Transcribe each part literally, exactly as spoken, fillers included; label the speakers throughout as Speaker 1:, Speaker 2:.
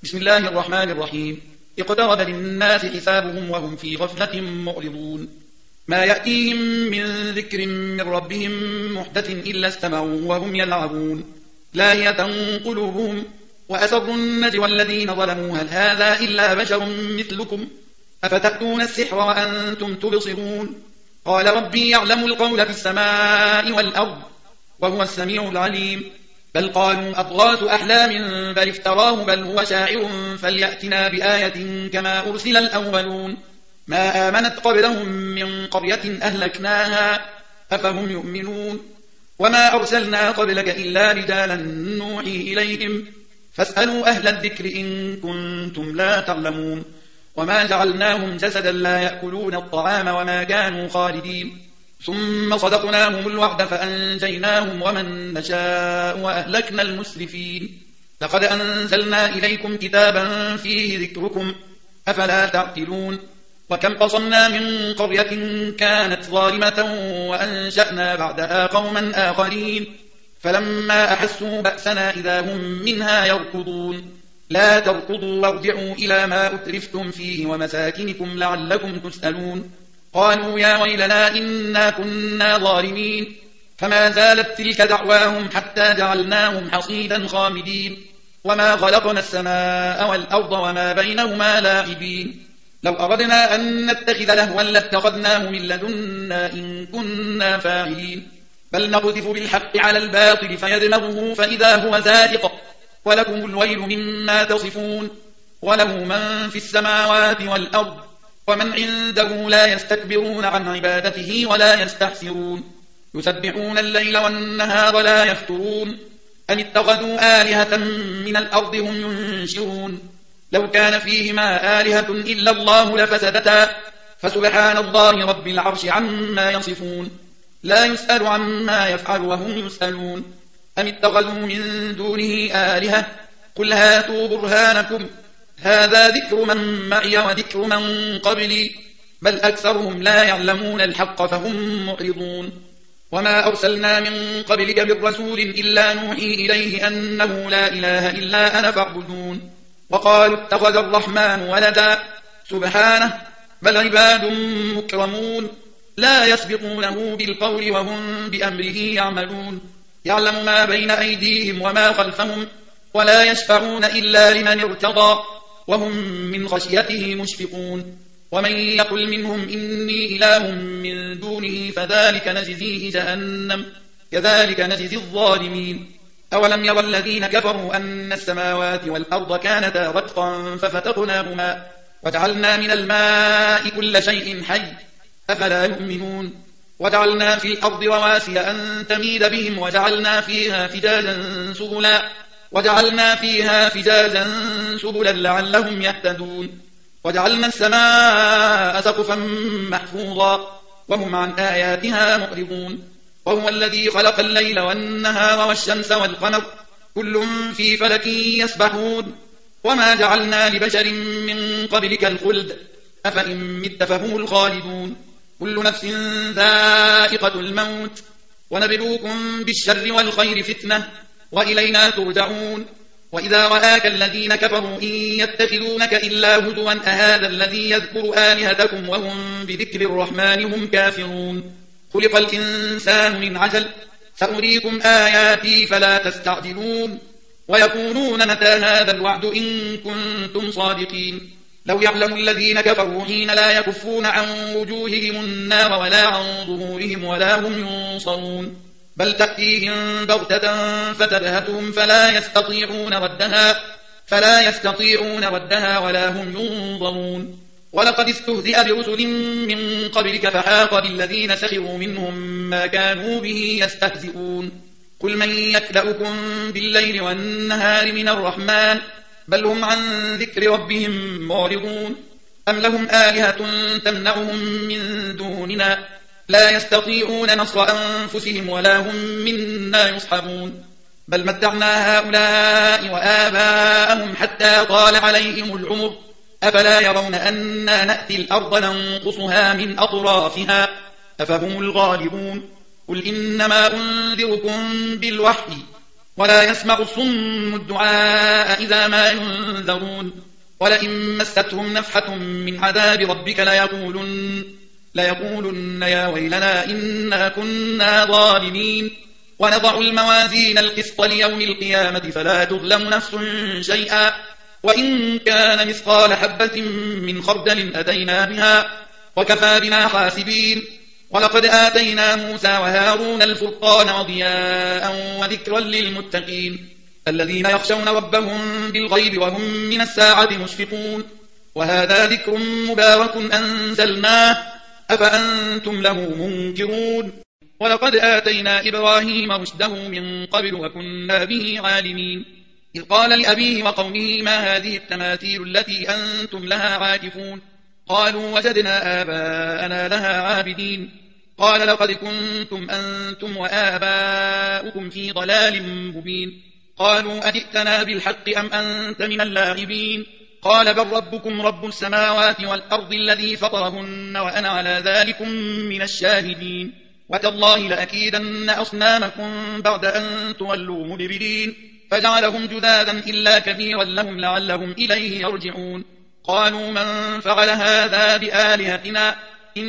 Speaker 1: بسم الله الرحمن الرحيم. اقترب للناس حسابهم وهم في غفلة معرضون. ما يأتيهم من ذكر من ربهم محدث إلا استمعوا وهم يلعبون لاهية قلوبهم وأسروا النجوى الذين ظلموا هل هذا إلا بشر مثلكم أفتأتون السحر وأنتم تبصرون. قال ربي يعلم القول في السماء والأرض وهو السميع العليم. بل قالوا أضغاث أحلام بل افتراه بل هو شاعر فليأتنا بآية كما أرسل الأولون. ما آمنت قبلهم من قرية أهلكناها أفهم يؤمنون. وما أرسلنا قبلك إلا رجالا نوحي إليهم فاسألوا أهل الذكر إن كنتم لا تعلمون. وما جعلناهم جسدا لا يأكلون الطعام وما كانوا خالدين. ثم صدقناهم الوعد فأنجيناهم ومن نشاء وأهلكنا المسرفين. لقد أنزلنا إليكم كتابا فيه ذكركم أفلا تعقلون. وكم قصمنا من قرية كانت ظالمة وأنشأنا بعدها قوما آخرين فلما أحسوا بأسنا إذا هم منها يركضون. لا تركضوا وارجعوا إلى ما أترفتم فيه ومساكنكم لعلكم تسألون. قالوا يا ويلنا إنا كنا ظالمين فما زالت تلك دعواهم حتى جعلناهم حصيدا خامدين. وما خلقنا السماء والأرض وما بينهما لاعبين. لو أردنا أن نتخذ لهوا لاتخذناه من لدنا إن كنا فاعلين. بل نقذف بالحق على الباطل فيدمغه فإذا هو زاهق ولكم الويل مما تصفون. وله من في السماوات والأرض ومن عنده لا يستكبرون عن عبادته ولا يستحسرون. يسبحون الليل والنهار لا يفترون. أن اتخذوا آلهة من الأرض هم ينشرون. لو كان فيهما آلهة إلا الله لفسدتا فسبحان الله رب العرش عما يصفون. لا يسأل عما يفعل وهم يسألون. أم اتخذوا من دونه آلهة قل هاتوا برهانكم هذا ذكر من معي وذكر من قبلي بل أكثرهم لا يعلمون الحق فهم معرضون. وما أرسلنا من قبلك من رسول إلا نوحي إليه أنه لا إله إلا أنا فاعبدون. وقالوا اتخذ الرحمن ولدا سبحانه بل عباد مكرمون لا يسبقونه بالقول وهم بأمره يعملون. يعلم ما بين أيديهم وما خلفهم ولا يشفعون إلا لمن ارتضى وهم من خشيته مشفقون. ومن يقل منهم إني إله من دونه فذلك نجزيه جهنم كذلك نجزي الظالمين. أولم يرى الذين كفروا أن السماوات والأرض كانتا رتقا ففتقناهما وجعلنا من الماء كل شيء حي أفلا يؤمنون. وجعلنا في الأرض رواسي أن تميد بهم وجعلنا فيها فجاجا سبلا وجعلنا فيها فجاجا سبلا لعلهم يهتدون. وجعلنا السماء سقفا محفوظا وهم عن آياتها معرضون. وهو الذي خلق الليل والنهار والشمس والقمر كل في فلك يسبحون. وما جعلنا لبشر من قبلك الخلد أفإن مت فهم الخالدون. كل نفس ذائقة الموت ونبلوكم بالشر والخير فتنة وإلينا ترجعون. وإذا رآك الذين كفروا إن يتخذونك إلا هزوا أهذا الذي يذكر آلهتكم وهم بذكر الرحمن هم كافرون. خلق الإنسان من عجل سأريكم آياتي فلا تستعجلون. ويقولون متى هذا الوعد إن كنتم صادقين. لو يعلم الذين كفروا حين لا يكفون عن وجوههم النار ولا عن ظهورهم ولا هم ينصرون. بل تأتيهم بغتة فتبهتهم فلا يستطيعون ردها فلا يستطيعون ردها ولا هم ينظرون. ولقد استهزئ برسل من قبلك فحاق بالذين سخروا منهم ما كانوا به يستهزئون. قل من يكلؤكم بالليل والنهار من الرحمن بل هم عن ذكر ربهم معرضون. أم لهم آلهة تمنعهم من دوننا لا يستطيعون نصر أنفسهم ولا هم منا يصحبون. بل متعنا هؤلاء وآباءهم حتى طال عليهم العمر أفلا يرون أنا نأتي الأرض ننقصها من أطرافها أفهم الغالبون. قل إنما أنذركم بالوحي ولا يسمع الصم الدعاء إذا ما ينذرون ولئن مستهم نفحة من عذاب ربك ليقولن, ليقولن يا ويلنا إنا كنا ظالمين ونضع الموازين القسط ليوم القيامة فلا تظلم نفس شيئا وإن كان مثقال حبة من خردل أتينا بها وكفى بنا حاسبين ولقد آتينا موسى وهارون الفرقان وضياء وذكرا للمتقين الذين يخشون ربهم بالغيب وهم من الساعة مشفقون وهذا ذكر مبارك أنزلناه أفأنتم له منكرون ولقد آتينا إبراهيم رشده من قبل وكنا به عالمين إذ قال لأبيه وقومه ما هذه التماثيل التي أنتم لها عاكفون قالوا وجدنا آباءنا لها عابدين قال لقد كنتم أنتم وآباؤكم في ضلال مبين قالوا أجئتنا بالحق أم أنت من اللاعبين قال بل ربكم رب السماوات والأرض الذي فطرهن وأنا على ذلكم من الشاهدين وتالله لأكيدن أصنامكم بعد أن تولوا مدبرين فجعلهم جذاذا إلا كبيرا لهم لعلهم إليه يرجعون قالوا من فعل هذا بآلهتنا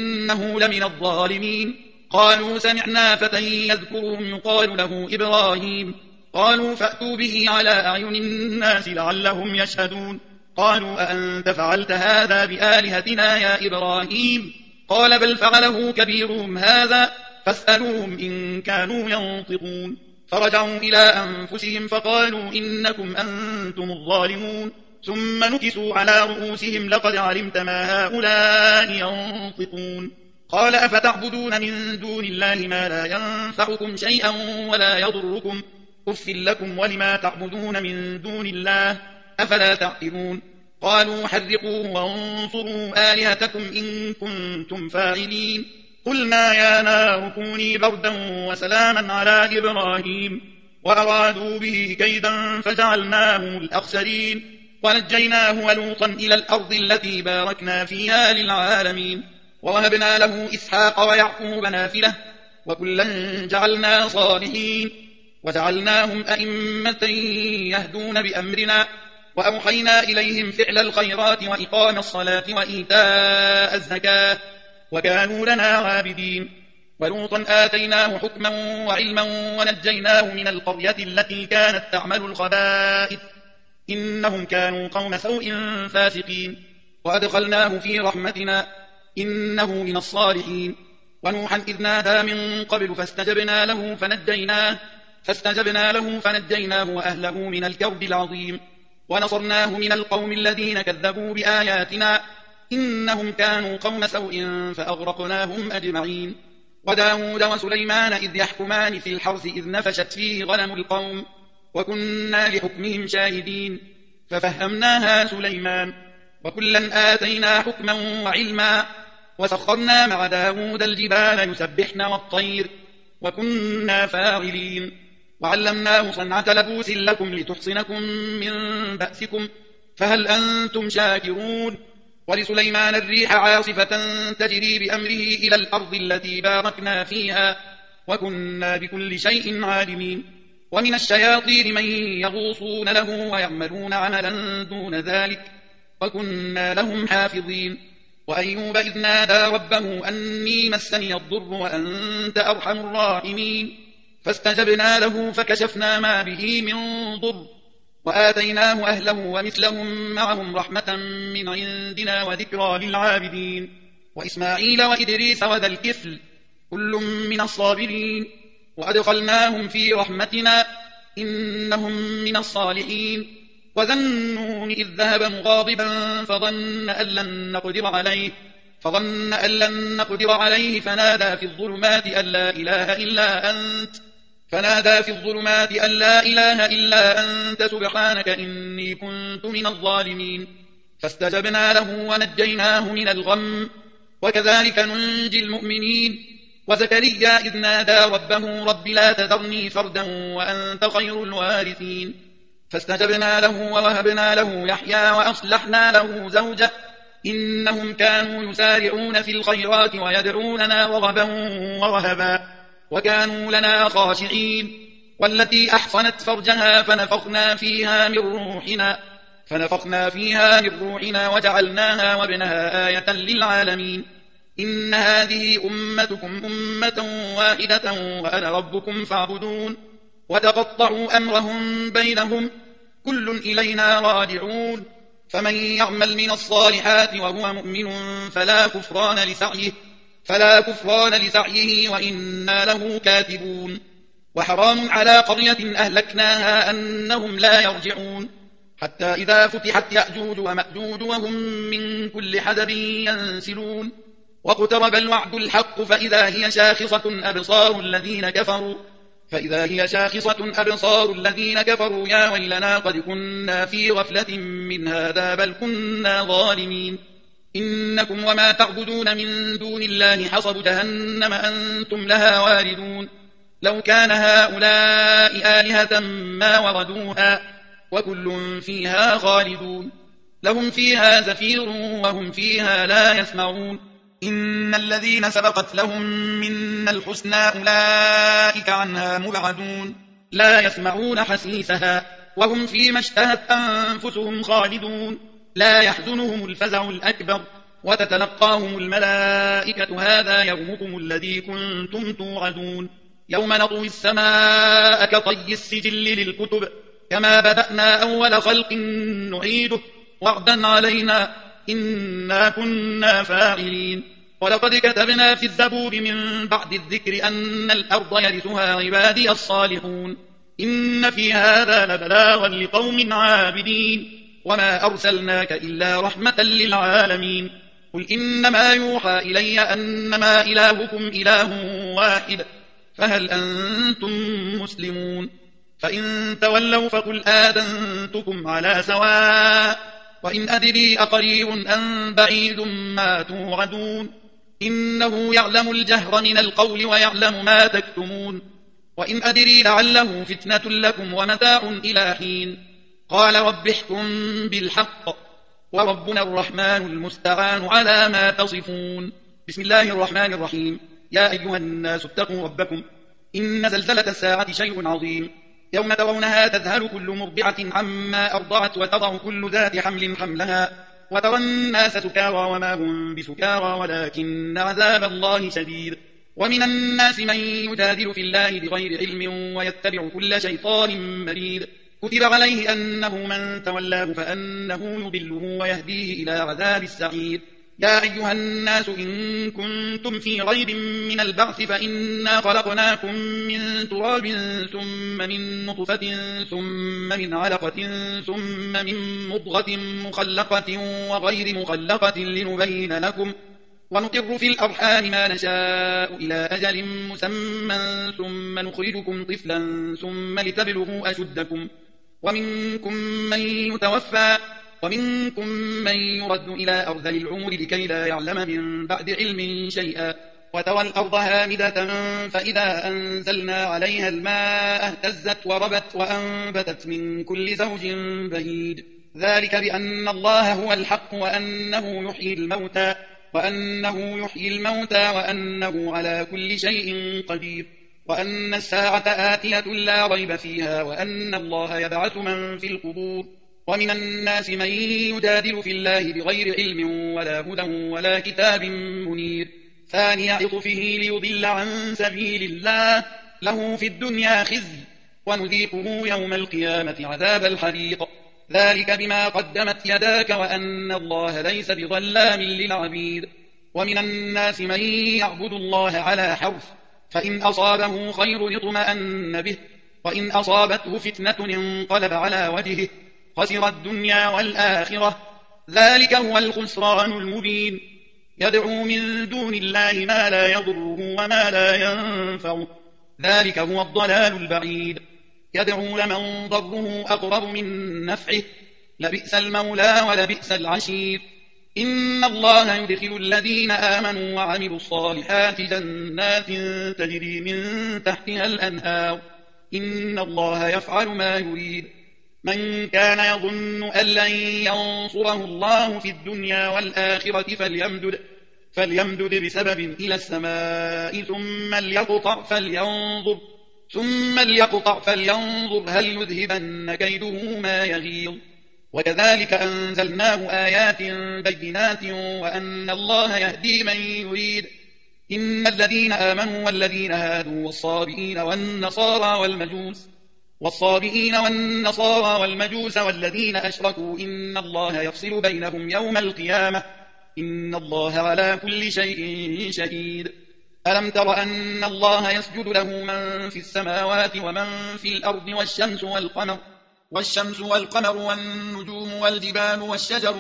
Speaker 1: إنه لمن الظالمين قالوا سمعنا فتى يذكرهم يقال له إبراهيم قالوا فأتوا به على أعين الناس لعلهم يشهدون قالوا أأنت فعلت هذا بآلهتنا يا إبراهيم قال بل فعله كبيرهم هذا فاسألوهم إن كانوا ينطقون فرجعوا إلى أنفسهم فقالوا إنكم أنتم الظالمون ثم نكسوا على رؤوسهم لقد علمت ما هؤلاء ينطقون قال أفتعبدون من دون الله ما لا ينفعكم شيئا ولا يضركم أف لكم ولما تعبدون من دون الله أفلا تعقلون قالوا حرقوه وانصروا آلهتكم إن كنتم فاعلين قلنا يا نار كوني بردا وسلاما على إبراهيم وأرادوا به كيدا فجعلناهم الأخسرين ونجيناه ولوطا إلى الأرض التي باركنا فيها للعالمين ووهبنا له إسحاق ويعقوب نافلة وكلا جعلنا صالحين وجعلناهم أئمة يهدون بأمرنا وأوحينا إليهم فعل الخيرات وإقام الصلاة وإيتاء الزكاة وكانوا لنا عابدين ولوطا آتيناه حكما وعلما ونجيناه من القرية التي كانت تعمل الخبائث إنهم كانوا قوم سوء فاسقين وأدخلناه في رحمتنا إنه من الصالحين ونوحا إذ نادى من قبل فاستجبنا له فنجيناه فاستجبنا له فنجيناه وأهله من الكرب العظيم ونصرناه من القوم الذين كذبوا بآياتنا إنهم كانوا قوم سوء فأغرقناهم أجمعين وداود وسليمان إذ يحكمان في الحرث إذ نفشت فيه غنم القوم وكنا لحكمهم شاهدين ففهمناها سليمان وكلا آتينا حكما وعلما وسخرنا مع داود الجبال يسبحن والطير وكنا فاعلين وعلمناه صنعة لبوس لكم لتحصنكم من بأسكم فهل أنتم شاكرون ولسليمان الريح عاصفة تجري بأمره إلى الأرض التي باركنا فيها وكنا بكل شيء عالمين ومن الشياطين من يغوصون له ويعملون عملا دون ذلك وكنا لهم حافظين وأيوب إذ نادى ربه أني مسني الضر وأنت أرحم الراحمين فاستجبنا له فكشفنا ما به من ضر وآتيناه أهله ومثلهم معهم رحمة من عندنا وذكرى للعابدين وإسماعيل وإدريس وذا الكفل كل من الصابرين وأدخلناهم في رحمتنا إنهم من الصالحين وذا النون إذ ذهب مغاضبا فظن أن لن نقدر عليه فظن أن لن نقدر عليه فنادى في الظلمات أن لا إله إلا أنت فنادى في الظلمات أن لا إله إلا أنت سبحانك إني كنت من الظالمين فاستجبنا له ونجيناه من الغم وكذلك ننجي المؤمنين وزكريا إذ نادى ربه رب لا تذرني فردا وأنت خير الوارثين فاستجبنا له ووهبنا له يحيى وأصلحنا له زوجه إنهم كانوا يسارعون في الخيرات ويدعوننا رغبا ورهبا وكانوا لنا خاشعين والتي أحصنت فرجها فنفخنا فيها من روحنا فنفخنا فيها من روحنا وجعلناها وابنها آية للعالمين. إن هذه أمتكم أمة واحدة وأنا ربكم فاعبدون. وتقطعوا أمرهم بينهم كل إلينا راجعون. فمن يعمل من الصالحات وهو مؤمن فلا كفران لسعيه فلا كفران لسعيه وإنا له كاتبون. وحرام على قرية أهلكناها أنهم لا يرجعون حتى إذا فتحت يأجوج ومأجوج وهم من كل حدب ينسلون. واقترب الوعد الحق فإذا هي شاخصة أبصار الذين كفروا فإذا هي شاخصة أبصار الذين كفروا يا ويلنا قد كنا في غفلة من هذا بل كنا ظالمين. إنكم وما تعبدون من دون الله حصب جهنم أنتم لها واردون. لو كان هؤلاء آلهة ما وردوها وكل فيها خالدون. لهم فيها زفير وهم فيها لا يسمعون. إن الذين سبقت لهم منا الحسنى أولئك عنها مبعدون لا يسمعون حسيسها وهم فيما اشتهت أنفسهم خالدون. لا يحزنهم الفزع الأكبر وتتلقاهم الملائكة هذا يومكم الذي كنتم توعدون. يوم نطوي السماء كطي السجل للكتب كما بدأنا أول خلق نعيده وعدا علينا إنا كنا فاعلين. ولقد كتبنا في الزبور من بعد الذكر أن الأرض يرثها عبادي الصالحون. إن في هذا لبلاغا لقوم عابدين وما أرسلناك إلا رحمة للعالمين. قل إنما يوحى إلي أنما إلهكم إله واحد فهل أنتم مسلمون؟ فإن تولوا فقل آذنتكم على سواء وإن أدري أقريب أم بعيد ما توعدون. إنه يعلم الجهر من القول ويعلم ما تكتمون. وإن أدري لعله فتنة لكم ومتاع إلى حين. قال رب احكم بالحق وربنا الرحمن المستعان على ما تصفون. بسم الله الرحمن الرحيم. يا أيها الناس اتقوا ربكم إن زلزلة الساعة شيء عظيم. يوم ترونها تذهل كل مرضعة عما أرضعت وتضع كل ذات حمل حملها وترى الناس سكارى وما هم بسكارى ولكن عذاب الله شديد. ومن الناس من يجادل في الله بغير علم ويتبع كل شيطان مريد. كتب عليه أنه من تولاه فأنه يضله ويهديه إلى عذاب السعير. يا أيها الناس إن كنتم في ريب من البعث فإنا خلقناكم من تراب ثم من نطفة ثم من علقة ثم من مضغة مخلقة وغير مخلقة لنبين لكم ونقر في الأرحام ما نشاء إلى أجل مسمى ثم نخرجكم طفلا ثم لتبلغوا أشدكم ومنكم من يتوفى ومنكم من يرد إلى أرذل العمر لكي لا يعلم من بعد علم شيئا. وترى الأرض هامدة فإذا أنزلنا عليها الماء اهتزت وربت وأنبتت من كل زوج بهيج. ذلك بأن الله هو الحق وأنه يحيي الموتى وأنه يحيي الموتى وأنه على كل شيء قدير وأن الساعة آتية لا ريب فيها وأن الله يبعث من في القبور. ومن الناس من يجادل في الله بغير علم ولا هدى ولا كتاب منير. ثاني عطفه ليضل عن سبيل الله له في الدنيا خزي ونذيقه يوم القيامة عذاب الحريق. ذلك بما قدمت يداك وأن الله ليس بظلام للعبيد. ومن الناس من يعبد الله على حرف فإن أصابه خير اطمأن به وإن أصابته فتنة انقلب على وجهه خسر الدنيا والآخرة. ذلك هو الخسران المبين. يدعو من دون الله ما لا يضره وما لا ينفعه ذلك هو الضلال البعيد. يدعو لمن ضره أقرب من نفعه لبئس المولى ولبئس العشير. إن الله يدخل الذين آمنوا وعملوا الصالحات جنات تجري من تحتها الأنهار إن الله يفعل ما يريد. من كان يظن أن لن ينصره الله في الدنيا والآخرة فليمدد, فليمدد بسبب إلى السماء ثم ليقطع فلينظر, ثم ليقطع فلينظر هل يذهبن كيده ما يغيظ وكذلك أنزلناه آيات بينات وأن الله يهدي من يريد إن الذين آمنوا والذين هادوا والصابئين والنصارى والمجوس والصابئين والنصارى والمجوس والذين أشركوا إن الله يفصل بينهم يوم القيامة إن الله على كل شيء شهيد ألم تر أن الله يسجد له من في السماوات ومن في الأرض والشمس والقمر والشمس والقمر والنجوم والجبال والشجر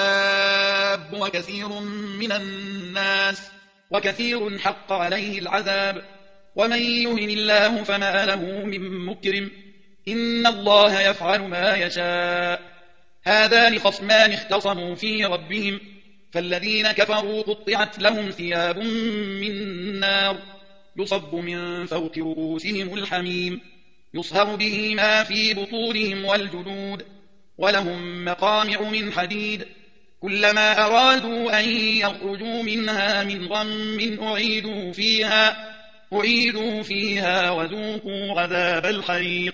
Speaker 1: والدواب وكثير من الناس وكثير حق عليه العذاب ومن يهن الله فما له من مكرم إن الله يفعل ما يشاء هذان خصمان اختصموا في ربهم فالذين كفروا قطعت لهم ثياب من نار يصب من فوق رؤوسهم الحميم يصهر به ما في بطونهم والجلود ولهم مقامع من حديد كلما أرادوا أن يخرجوا منها من غم أعيدوا فيها أعيدوا فيها وذوقوا عذاب الحريق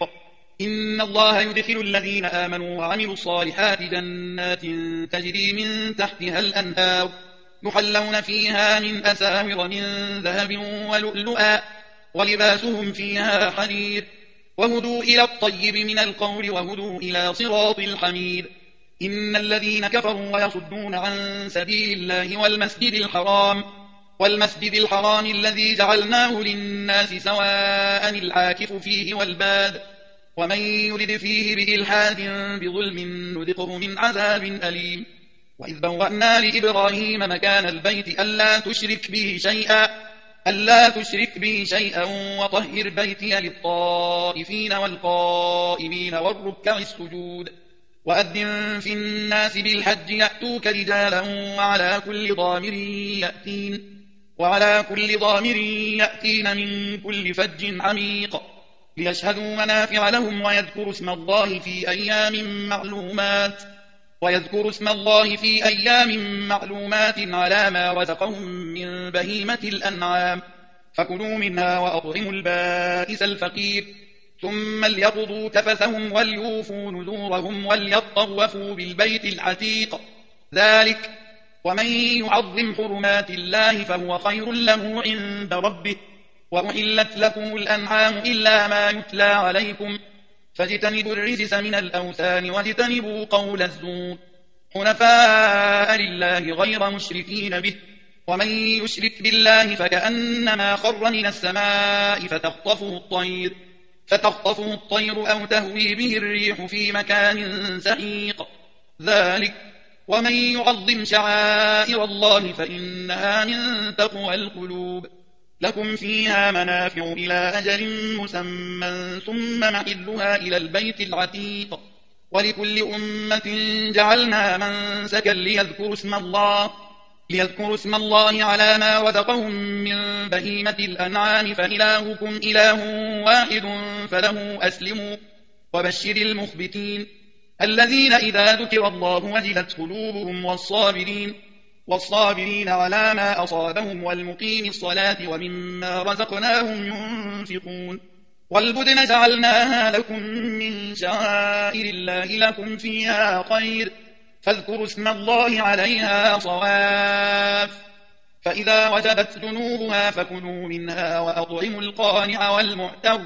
Speaker 1: إن الله يدخل الذين آمنوا وعملوا الصالحات جنات تجري من تحتها الأنهار يحلون فيها من أساور من ذهب ولؤلؤا ولباسهم فيها حرير وهدوا إلى الطيب من القول وهدوا إلى صراط الحميد إن الذين كفروا ويصدون عن سبيل الله والمسجد الحرام والمسجد الحرام الذي جعلناه للناس سواء العاكف فيه والباد ومن يرد فيه بإلحاد بظلم نذقه من عذاب أليم وإذ بوأنا لإبراهيم مكان البيت ألا تشرك به شيئا ألا تشرك به شيئا وطهر بيتي للطائفين والقائمين والركع السجود وأذن في الناس بالحج يأتوك رجالا وعلى كل ضامر يأتين وعلى كل ضامر يأتين من كل فج عميق ليشهدوا منافع لهم ويذكروا اسم الله في أيام معلومات ويذكروا اسم الله في أيام معلومات على ما رزقهم من بهيمة الأنعام فكلوا منها وأطعموا البائس الفقير ثم ليقضوا تفثهم وليوفوا نذورهم وليطوفوا بالبيت العتيق ذلك ومن يعظم حرمات الله فهو خير له عند ربه وأحلت لكم الأنعام إلا ما يتلى عليكم فاجتنبوا الرجس من الأوثان واجتنبوا قول الزور حنفاء لله غير مشركين به ومن يشرك بالله فكأنما خر من السماء فتخطفه الطير فتخطفه الطير أو تهوي به الريح في مكان سحيق ذلك ومن يعظم شعائر الله فإنها من تقوى القلوب لكم فيها منافع إلى أجل مسمى ثم محلها إلى البيت العتيق ولكل أمة جعلنا منسكا ليذكروا اسم الله ليذكروا اسم الله على ما رزقهم من بهيمة الأنعام فإلهكم إله واحد فله أسلموا وبشر المخبتين الذين إذا ذكر الله وجلت قلوبهم والصابرين والصابرين على ما أصابهم والمقيم الصلاة ومما رزقناهم ينفقون والبدن جعلناها لكم من شعائر الله لكم فيها خير فاذكروا اسم الله عليها صواف فإذا وجبت جنوبها فكلوا منها وأطعموا القانع والمعتر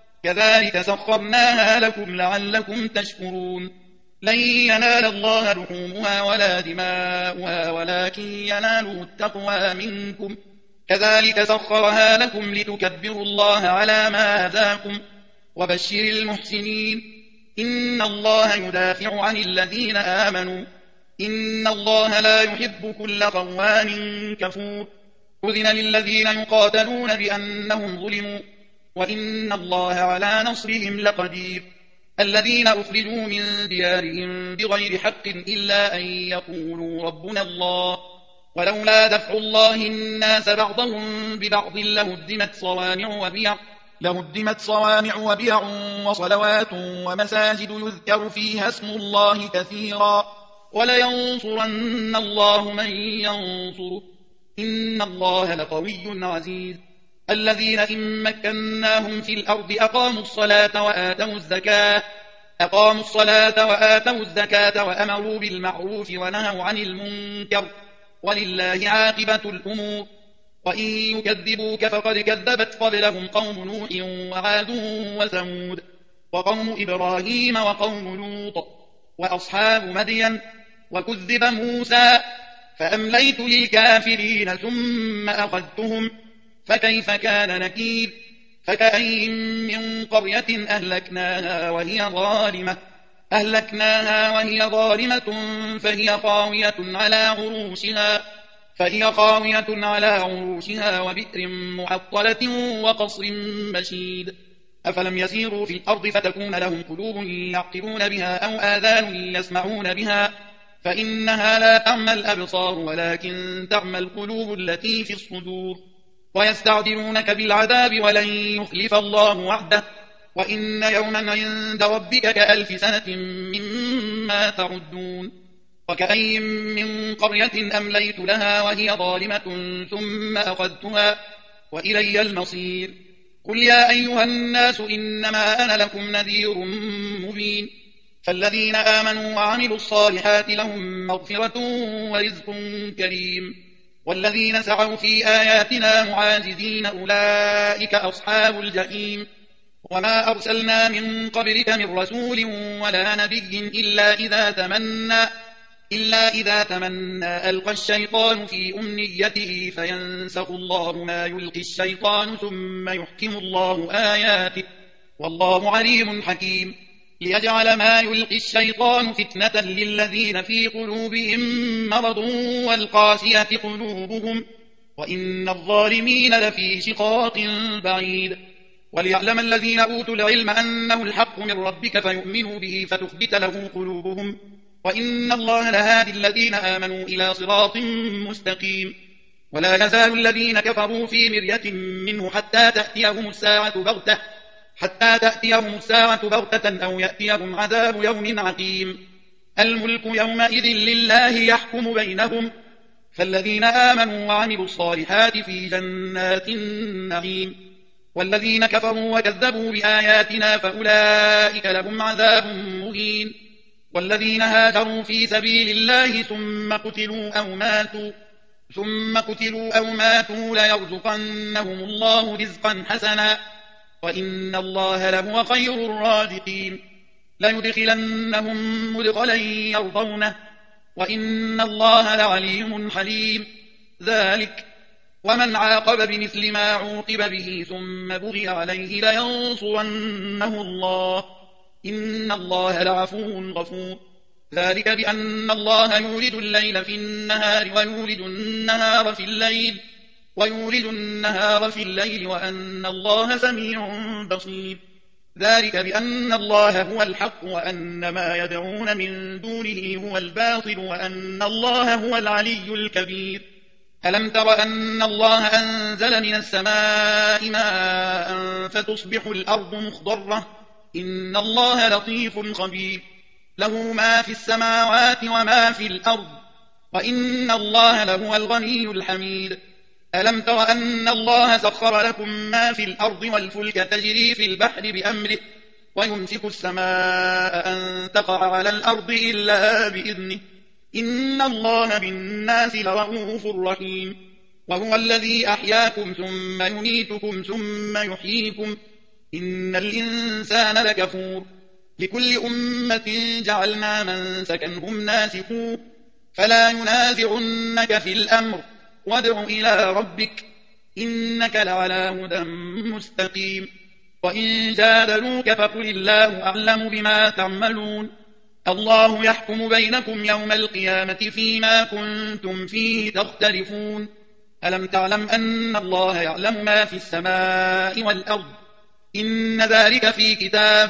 Speaker 1: كذلك سخرناها لكم لعلكم تشكرون لن ينال الله لحومها ولا دماؤها ولكن يناله التقوى منكم كذلك سخرها لكم لتكبروا الله على ما هداكم وبشر المحسنين إن الله يدافع عن الذين آمنوا إن الله لا يحب كل خوان كفور أذن للذين يقاتلون بأنهم ظلموا وإن الله على نصرهم لقدير الذين أخرجوا من ديارهم بغير حق إلا أن يقولوا ربنا الله ولولا دفع الله الناس بعضهم ببعض لهدمت صوامع وبيع لهدمت صوامع وبيع وصلوات ومساجد يذكر فيها اسم الله كثيرا ولينصرن الله من ينصره إن الله لقوي عزيز الذين إن مكناهم في الأرض أقاموا الصلاة وآتوا الزكاة أقاموا الصلاة وآتوا الزكاة وأمروا بالمعروف ونهوا عن المنكر ولله عاقبة الأمور وإن يكذبوك فقد كذبت قبلهم قوم نوح وعاد وثمود وقوم إبراهيم وقوم لوط وأصحاب مدين وكذب موسى فأمليت للكافرين ثم أخذتهم فكيف كان نكير فكأين من قرية أهلكناها وهي ظالمة أهلكناها وهي ظالمة فهي خاوية على عروشها فهي خاوية على عروشها وبئر معطلة وقصر مشيد أفلم يسيروا في الأرض فتكون لهم قلوب يعقلون بها أو آذان يسمعون بها فإنها لا تعمى الأبصار ولكن تعمى القلوب التي في الصدور ويستعجلونك بالعذاب ولن يخلف الله وعده وإن يوما عند ربك كألف سنة مما تعدون وكأين من قرية أمليت لها وهي ظالمة ثم أخذتها وإلي المصير قل يا أيها الناس إنما أنا لكم نذير مبين فالذين آمنوا وعملوا الصالحات لهم مغفرة ورزق كريم والذين سعوا في آياتنا معاجزين أولئك أصحاب الجحيم وما أرسلنا من قبلك من رسول ولا نبي إلا إذا تمنى إلا إذا تمنى ألقى الشيطان في أمنيته فينسخ الله ما يلقي الشيطان ثم يحكم الله آياته والله عليم حكيم ليجعل ما يلقي الشيطان فتنة للذين في قلوبهم مرض والقاسية قلوبهم وإن الظالمين لفي شقاق بعيد وليعلم الذين أوتوا العلم أنه الحق من ربك فيؤمنوا به فتخبت له قلوبهم وإن الله لهادي الذين آمنوا إلى صراط مستقيم ولا يزال الذين كفروا في مرية منه حتى تأتيهم الساعة بغتة حتى تأتيهم الساعة بغتة أو يأتيهم عذاب يوم عقيم الملك يومئذ لله يحكم بينهم فالذين آمنوا وعملوا الصالحات في جنات النعيم والذين كفروا وكذبوا بآياتنا فأولئك لهم عذاب مهين والذين هاجروا في سبيل الله ثم قتلوا أو ماتوا ثم قتلوا أو ماتوا ليرزقنهم الله رزقا حسنا وإن الله لهو خير الرازقين ليدخلنهم مدخلا يرضونه وإن الله لعليم حليم ذلك ومن عاقب بمثل ما عوقب به ثم بغي عليه لينصرنه الله إن الله لعفو غفور ذلك بأن الله يولد الليل في النهار ويولد النهار في الليل ويولد النهار في الليل وأن الله سميع بصير ذلك بأن الله هو الحق وأن ما يدعون من دونه هو الباطل وأن الله هو العلي الكبير ألم تر أن الله أنزل من السماء ماء فتصبح الأرض مخضرة إن الله لطيف خبير له ما في السماوات وما في الأرض وإن الله لهو الغني الحميد ألم تر أن الله سخر لكم ما في الأرض والفلك تجري في البحر بأمره ويمسك السماء أن تقع على الأرض إلا بإذنه إن الله بالناس لرؤوف رحيم وهو الذي أحياكم ثم يميتكم ثم يحييكم إن الإنسان لكفور لكل أمة جعلنا من سكنهم ناسكوه فلا ينازعنك في الأمر وادع إلى ربك إنك لعلى هدى مستقيم وإن جادلوك فقل الله أعلم بما تعملون الله يحكم بينكم يوم القيامة فيما كنتم فيه تختلفون ألم تعلم أن الله يعلم ما في السماء والأرض إن ذلك في كتاب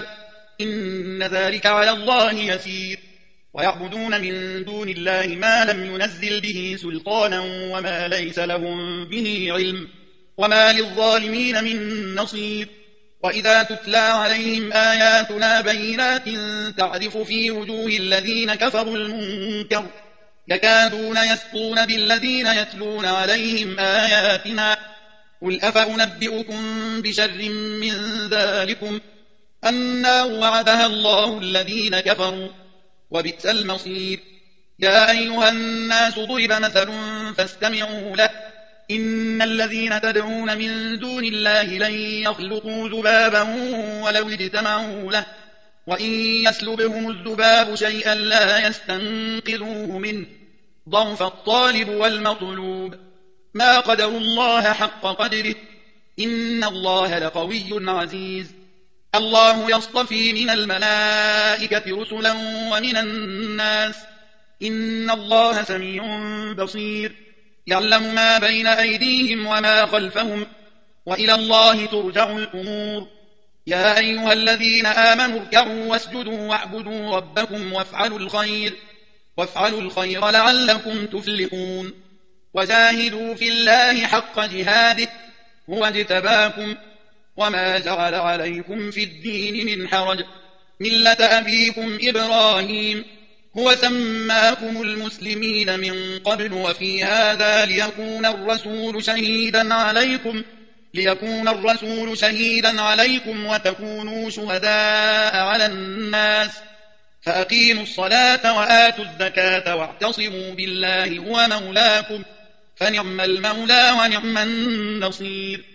Speaker 1: إن ذلك على الله يسير ويعبدون من دون الله ما لم ينزل به سلطانا وما ليس لهم به علم وما للظالمين من نصير وإذا تتلى عليهم آياتنا بينات تعرف في وجوه الذين كفروا المنكر يكادون يسطون بالذين يتلون عليهم آياتنا قل أفأنبئكم بشر من ذلكم النار وعدها الله الذين كفروا وبئس المصير. يا أيها الناس ضرب مثل فاستمعوا له إن الذين تدعون من دون الله لن يخلقوا ذبابا ولو اجتمعوا له وإن يسلبهم الذباب شيئا لا يستنقذوه منه ضعف الطالب والمطلوب. ما قدروا الله حق قدره إن الله لقوي عزيز. الله يصطفي من الملائكة رسلا ومن الناس إن الله سميع بصير. يعلم ما بين أيديهم وما خلفهم وإلى الله ترجع الأمور. يا أيها الذين آمنوا اركعوا واسجدوا واعبدوا ربكم وافعلوا الخير وافعلوا الخير لعلكم تفلحون. وجاهدوا في الله حق جهاده هو اجتباكم وما جعل عليكم في الدين من حرج ملة أبيكم إبراهيم هو سماكم المسلمين من قبل وفي هذا ليكون الرسول شهيدا عليكم ليكون الرسول شهيدا عليكم وتكونوا شهداء على الناس فأقيموا الصلاة وآتوا الزكاة واعتصموا بالله هو مولاكم فنعم المولى ونعم النصير.